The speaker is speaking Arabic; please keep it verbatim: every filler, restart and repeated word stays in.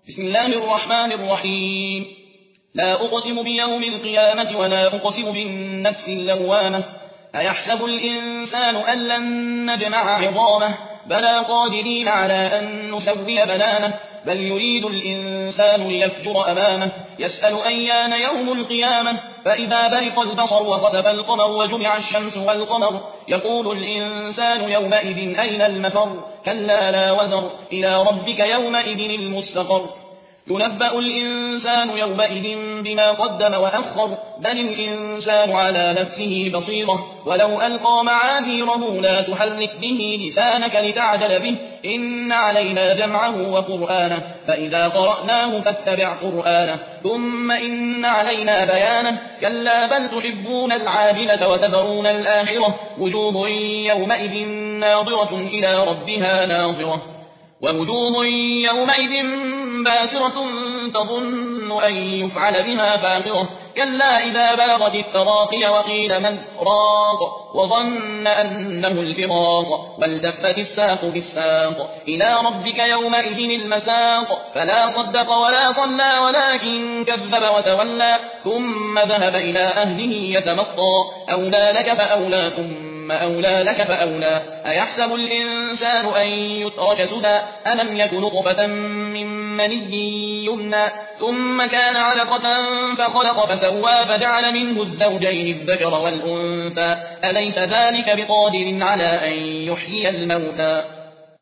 بسم الله الرحمن الرحيم. لا أقسم بيوم القيامة ولا أقسم بالنفس اللوامة. أيحسب الإنسان أن لن نجمع عظامه؟ بلى قادرين على أن نسوي بنانه. بل يريد الإنسان ليفجر أمامه يسأل أيان يوم القيامة. فإذا برق البصر وخسف القمر وجمع الشمس والقمر يقول الإنسان يومئذ أين المفر. كلا لا وزر إلى ربك يومئذ المستقر. ينبأ الإنسان يومئذ بما قدم وأخر. بل الإنسان على نفسه بصيرة ولو ألقى معاذيره لا تحرك به لسانك لتعجل به. إن علينا جمعه وقرآنه فإذا قرأناه فاتبع قرآنه ثم إن علينا بيانه. كلا بل تحبون العاجلة وتذرون الآخرة. وجوه يومئذ ناظرة إلى ربها ناظرة ووجوه يومئذ باسرة تظن أن يفعل بها فاقرة. كلا إذا بلغت التراقي وقيل من راق وظن أنه الفراق والتفت الساق بالساق إلى ربك يومئذ المساق. فلا صدق ولا صلى ولكن كذب وتولى ثم ذهب إلى أهله يتمطى. أولى لك فأولى ثم أولى لك فأولى. أيحسب الإنسان أن يترك سدى ألم يك نطفة من مني يمنى ثم كان علقة فخلق فسوى فجعل منه الزوجين الذكر والأنثى. أليس ذلك بقادر على أن يحيي الموتى